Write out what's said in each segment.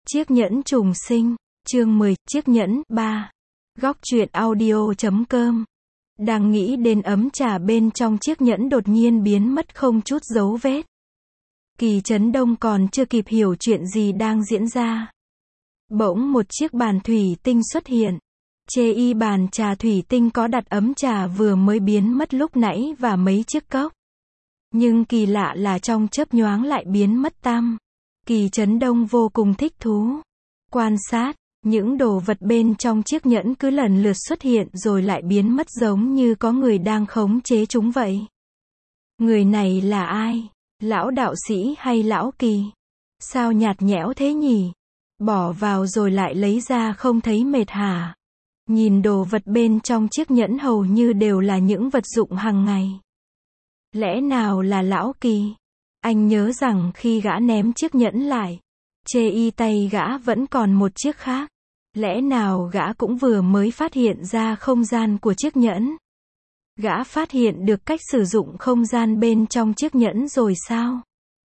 Chiếc nhẫn trùng sinh, chương 10, chiếc nhẫn, 3. Góc truyện audio.com. Đang nghĩ đến ấm trà bên trong chiếc nhẫn đột nhiên biến mất không chút dấu vết. Kỳ Chấn Đông còn chưa kịp hiểu chuyện gì đang diễn ra. Bỗng một chiếc bàn thủy tinh xuất hiện. Chê bàn trà thủy tinh có đặt ấm trà vừa mới biến mất lúc nãy và mấy chiếc cốc. Nhưng kỳ lạ là trong chớp nhoáng lại biến mất tăm. Kỳ Chấn Đông vô cùng thích thú. Quan sát, những đồ vật bên trong chiếc nhẫn cứ lần lượt xuất hiện rồi lại biến mất giống như có người đang khống chế chúng vậy. Người này là ai? Lão đạo sĩ hay lão Kỳ? Sao nhạt nhẽo thế nhỉ? Bỏ vào rồi lại lấy ra không thấy mệt hả? Nhìn đồ vật bên trong chiếc nhẫn hầu như đều là những vật dụng hàng ngày. Lẽ nào là lão Kỳ? Anh nhớ rằng khi gã ném chiếc nhẫn lại, tay gã vẫn còn một chiếc khác. Lẽ nào gã cũng vừa mới phát hiện ra không gian của chiếc nhẫn? Gã phát hiện được cách sử dụng không gian bên trong chiếc nhẫn rồi sao?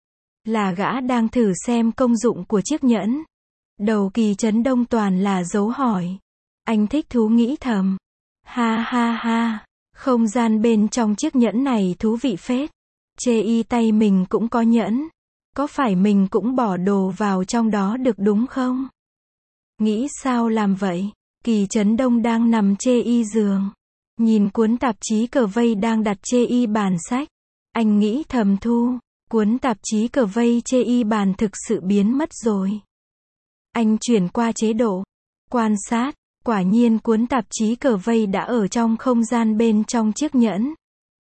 Là gã đang thử xem công dụng của chiếc nhẫn. Đầu Kỳ Chấn Đông toàn là dấu hỏi. Anh thích thú nghĩ thầm. Ha ha ha, không gian bên trong chiếc nhẫn này thú vị phết. Tay mình cũng có nhẫn. Có phải mình cũng bỏ đồ vào trong đó được đúng không? Nghĩ sao làm vậy? Kỳ Chấn Đông đang nằm giường. Nhìn cuốn tạp chí cờ vây đang đặt bàn sách. Anh nghĩ thầm thu, cuốn tạp chí cờ vây bàn thực sự biến mất rồi. Anh chuyển qua chế độ quan sát, quả nhiên cuốn tạp chí cờ vây đã ở trong không gian bên trong chiếc nhẫn.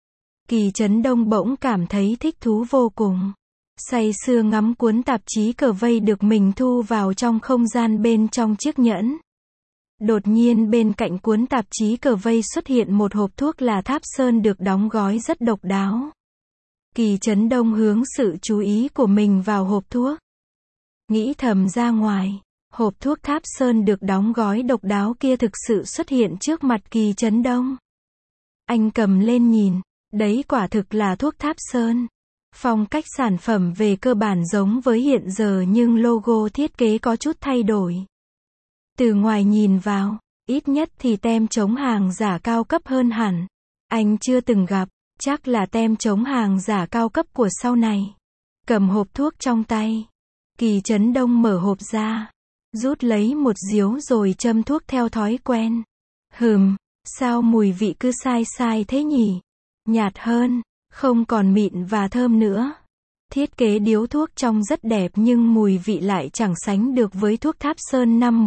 Kỳ Chấn Đông bỗng cảm thấy thích thú vô cùng. Say sưa ngắm cuốn tạp chí cờ vây được mình thu vào trong không gian bên trong chiếc nhẫn. Đột nhiên bên cạnh cuốn tạp chí cờ vây xuất hiện một hộp thuốc là Tháp Sơn được đóng gói rất độc đáo. Kỳ Chấn Đông hướng sự chú ý của mình vào hộp thuốc. Nghĩ thầm ra ngoài, hộp thuốc Tháp Sơn được đóng gói độc đáo kia thực sự xuất hiện trước mặt Kỳ Chấn Đông. Anh cầm lên nhìn, đấy quả thực là thuốc Tháp Sơn. Phong cách sản phẩm về cơ bản giống với hiện giờ nhưng logo thiết kế có chút thay đổi. Từ ngoài nhìn vào, ít nhất thì tem chống hàng giả cao cấp hơn hẳn. Anh chưa từng gặp, chắc là tem chống hàng giả cao cấp của sau này. Cầm hộp thuốc trong tay, Kỳ Chấn Đông mở hộp ra, rút lấy một diếu rồi châm thuốc theo thói quen. Sao mùi vị cứ sai sai thế nhỉ? Nhạt hơn, không còn mịn và thơm nữa. Thiết kế điếu thuốc trông rất đẹp nhưng mùi vị lại chẳng sánh được với thuốc Tháp Sơn năm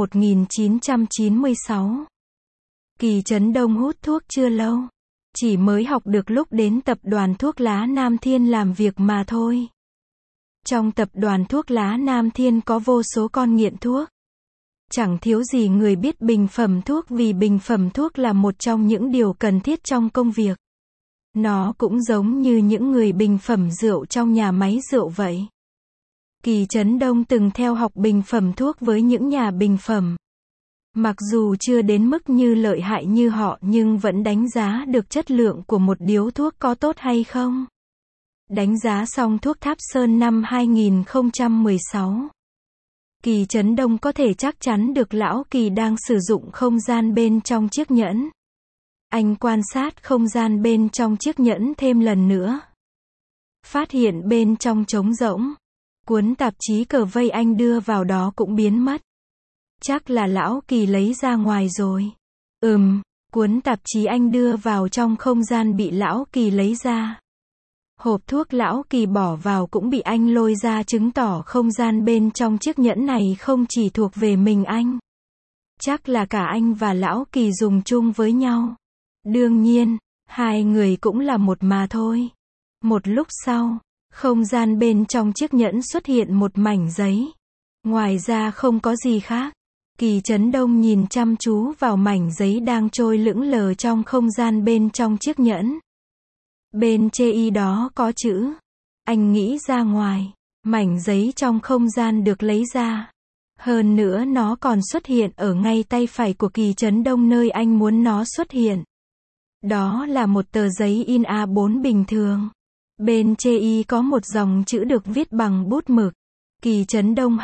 1996. Kỳ Chấn Đông hút thuốc chưa lâu. Chỉ mới học được lúc đến tập đoàn thuốc lá Nam Thiên làm việc mà thôi. Trong tập đoàn thuốc lá Nam Thiên có vô số con nghiện thuốc. Chẳng thiếu gì người biết bình phẩm thuốc vì bình phẩm thuốc là một trong những điều cần thiết trong công việc. Nó cũng giống như những người bình phẩm rượu trong nhà máy rượu vậy. Kỳ Chấn Đông từng theo học bình phẩm thuốc với những nhà bình phẩm. Mặc dù chưa đến mức như lợi hại như họ nhưng vẫn đánh giá được chất lượng của một điếu thuốc có tốt hay không. Đánh giá xong thuốc Tháp Sơn năm 2016. Kỳ Chấn Đông có thể chắc chắn được lão Kỳ đang sử dụng không gian bên trong chiếc nhẫn. Anh quan sát không gian bên trong chiếc nhẫn thêm lần nữa. Phát hiện bên trong trống rỗng. Cuốn tạp chí cờ vây anh đưa vào đó cũng biến mất. Chắc là lão Kỳ lấy ra ngoài rồi. Cuốn tạp chí anh đưa vào trong không gian bị lão Kỳ lấy ra. Hộp thuốc lão Kỳ bỏ vào cũng bị anh lôi ra chứng tỏ không gian bên trong chiếc nhẫn này không chỉ thuộc về mình anh. Chắc là cả anh và lão Kỳ dùng chung với nhau. Đương nhiên, hai người cũng là một mà thôi. Một lúc sau, không gian bên trong chiếc nhẫn xuất hiện một mảnh giấy. Ngoài ra không có gì khác. Kỳ Chấn Đông nhìn chăm chú vào mảnh giấy đang trôi lững lờ trong không gian bên trong chiếc nhẫn. Bên đó có chữ. Anh nghĩ ra ngoài, mảnh giấy trong không gian được lấy ra. Hơn nữa nó còn xuất hiện ở ngay tay phải của Kỳ Chấn Đông nơi anh muốn nó xuất hiện. Đó là một tờ giấy in A4 bình thường. Bên có một dòng chữ được viết bằng bút mực. Kỳ Trấn Đông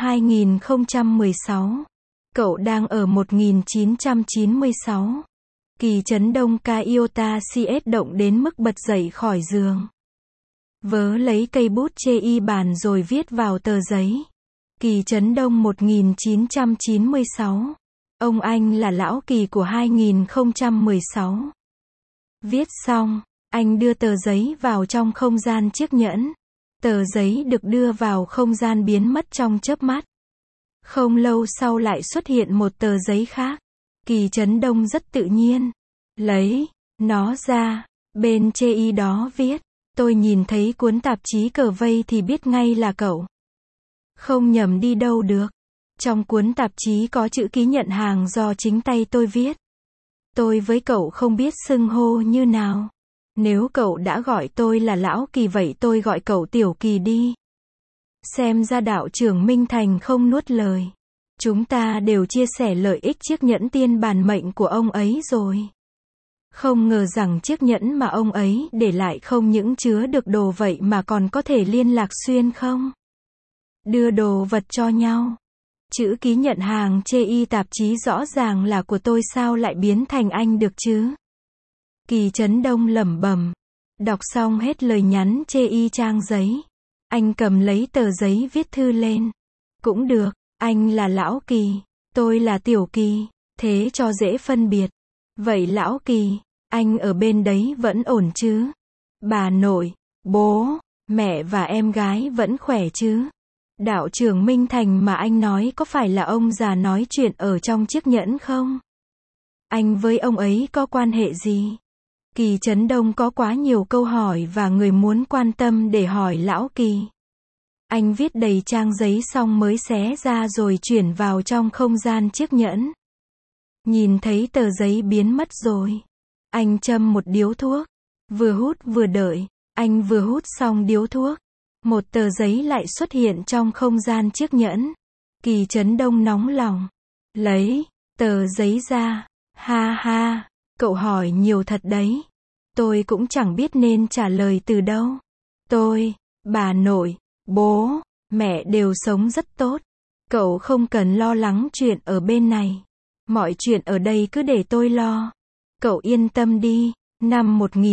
2016. Cậu đang ở 1996. Kỳ Trấn Đông Iota CS động đến mức bật dậy khỏi giường. Vớ lấy cây bút chê y bàn rồi viết vào tờ giấy. Kỳ Trấn Đông 1996. Ông anh là lão Kỳ của 2016. Viết xong, anh đưa tờ giấy vào trong không gian chiếc nhẫn. Tờ giấy được đưa vào không gian biến mất trong chớp mắt. Không lâu sau lại xuất hiện một tờ giấy khác. Kỳ Trấn Đông rất tự nhiên lấy nó ra, bên chê y đó viết, tôi nhìn thấy cuốn tạp chí cờ vây thì biết ngay là cậu. Không nhầm đi đâu được. Trong cuốn tạp chí có chữ ký nhận hàng do chính tay tôi viết. Tôi với cậu không biết xưng hô như nào. Nếu cậu đã gọi tôi là Lão Kỳ vậy tôi gọi cậu Tiểu Kỳ đi. Xem ra đạo trưởng Minh Thành không nuốt lời. Chúng ta đều chia sẻ lợi ích chiếc nhẫn tiên bản mệnh của ông ấy rồi. Không ngờ rằng chiếc nhẫn mà ông ấy để lại không những chứa được đồ vậy mà còn có thể liên lạc xuyên không. Đưa đồ vật cho nhau. Chữ ký nhận hàng chê y tạp chí rõ ràng là của tôi sao lại biến thành anh được chứ? Kỳ Trấn Đông lẩm bẩm. Đọc xong hết lời nhắn chê y trang giấy. Anh cầm lấy tờ giấy viết thư lên. Cũng được, anh là Lão Kỳ, tôi là Tiểu Kỳ, thế cho dễ phân biệt. Vậy Lão Kỳ, anh ở bên đấy vẫn ổn chứ? Bà nội, bố, mẹ và em gái vẫn khỏe chứ? Đạo trưởng Minh Thành mà anh nói có phải là ông già nói chuyện ở trong chiếc nhẫn không? Anh với ông ấy có quan hệ gì? Kỳ Trấn Đông có quá nhiều câu hỏi và người muốn quan tâm để hỏi Lão Kỳ. Anh viết đầy trang giấy xong mới xé ra rồi chuyển vào trong không gian chiếc nhẫn. Nhìn thấy tờ giấy biến mất rồi. Anh châm một điếu thuốc. Vừa hút vừa đợi. Anh vừa hút xong điếu thuốc. Một tờ giấy lại xuất hiện trong không gian chiếc nhẫn. Kỳ Trấn Đông nóng lòng. Lấy tờ giấy ra. Ha ha, cậu hỏi nhiều thật đấy. Tôi cũng chẳng biết nên trả lời từ đâu. Tôi, bà nội, bố, mẹ đều sống rất tốt. Cậu không cần lo lắng chuyện ở bên này. Mọi chuyện ở đây cứ để tôi lo. Cậu yên tâm đi. Năm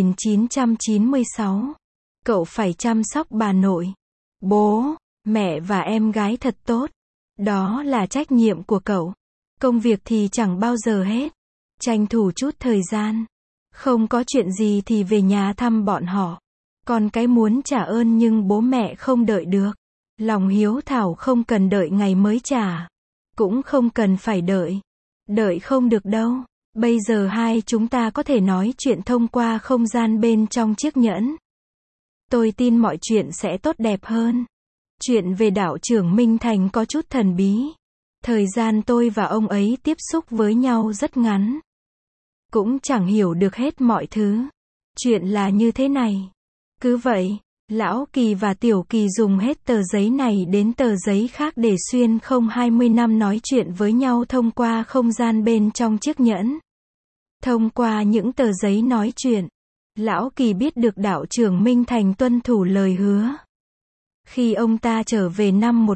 1996. Cậu phải chăm sóc bà nội, bố, mẹ và em gái thật tốt. Đó là trách nhiệm của cậu. Công việc thì chẳng bao giờ hết. Tranh thủ chút thời gian. Không có chuyện gì thì về nhà thăm bọn họ. Còn cái muốn trả ơn nhưng bố mẹ không đợi được. Lòng hiếu thảo không cần đợi ngày mới trả. Cũng không cần phải đợi. Đợi không được đâu. Bây giờ hai chúng ta có thể nói chuyện thông qua không gian bên trong chiếc nhẫn. Tôi tin mọi chuyện sẽ tốt đẹp hơn. Chuyện về đạo trưởng Minh Thành có chút thần bí. Thời gian tôi và ông ấy tiếp xúc với nhau rất ngắn. Cũng chẳng hiểu được hết mọi thứ. Chuyện là như thế này. Cứ vậy, Lão Kỳ và Tiểu Kỳ dùng hết tờ giấy này đến tờ giấy khác để xuyên không 20 năm nói chuyện với nhau thông qua không gian bên trong chiếc nhẫn. Thông qua những tờ giấy nói chuyện, Lão Kỳ biết được đạo trưởng Minh Thành tuân thủ lời hứa. Khi ông ta trở về năm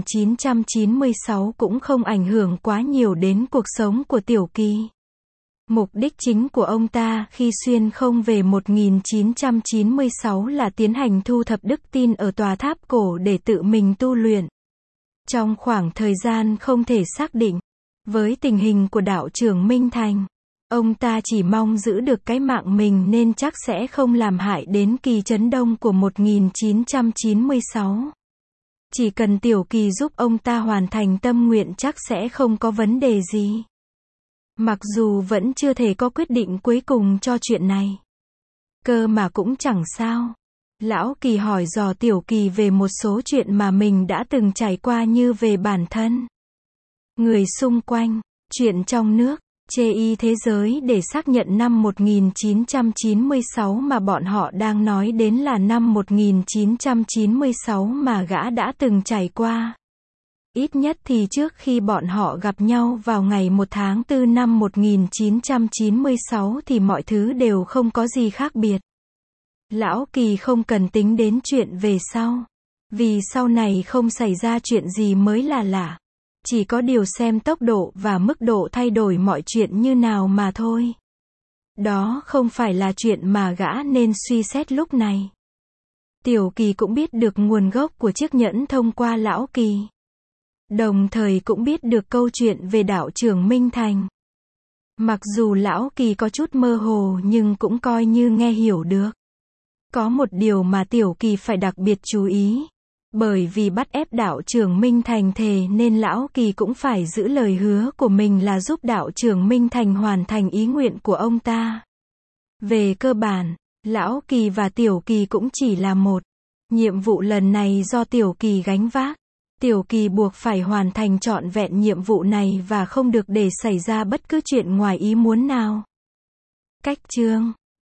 1996 cũng không ảnh hưởng quá nhiều đến cuộc sống của Tiểu Kỳ. Mục đích chính của ông ta khi xuyên không về 1996 là tiến hành thu thập đức tin ở tòa tháp cổ để tự mình tu luyện. Trong khoảng thời gian không thể xác định, với tình hình của đạo trưởng Minh Thành, ông ta chỉ mong giữ được cái mạng mình nên chắc sẽ không làm hại đến Kỳ Trấn Đông của 1996. Chỉ cần Tiểu Kỳ giúp ông ta hoàn thành tâm nguyện chắc sẽ không có vấn đề gì. Mặc dù vẫn chưa thể có quyết định cuối cùng cho chuyện này. Cơ mà cũng chẳng sao. Lão Kỳ hỏi dò Tiểu Kỳ về một số chuyện mà mình đã từng trải qua như về bản thân, người xung quanh, chuyện trong nước, chê y thế giới để xác nhận năm 1996 mà bọn họ đang nói đến là năm 1996 mà gã đã từng trải qua. Ít nhất thì trước khi bọn họ gặp nhau vào ngày 1 tháng 4 năm 1996 thì mọi thứ đều không có gì khác biệt. Lão Kỳ không cần tính đến chuyện về sau. Vì sau này không xảy ra chuyện gì mới là lạ. Chỉ có điều xem tốc độ và mức độ thay đổi mọi chuyện như nào mà thôi. Đó không phải là chuyện mà gã nên suy xét lúc này. Tiểu Kỳ cũng biết được nguồn gốc của chiếc nhẫn thông qua Lão Kỳ. Đồng thời cũng biết được câu chuyện về đạo trưởng Minh Thành. Mặc dù Lão Kỳ có chút mơ hồ nhưng cũng coi như nghe hiểu được. Có một điều mà Tiểu Kỳ phải đặc biệt chú ý. Bởi vì bắt ép đạo trưởng Minh Thành thề nên Lão Kỳ cũng phải giữ lời hứa của mình là giúp đạo trưởng Minh Thành hoàn thành ý nguyện của ông ta. Về cơ bản, Lão Kỳ và Tiểu Kỳ cũng chỉ là một. Nhiệm vụ lần này do Tiểu Kỳ gánh vác. Tiểu Kỳ buộc phải hoàn thành trọn vẹn nhiệm vụ này và không được để xảy ra bất cứ chuyện ngoài ý muốn nào. Cách chương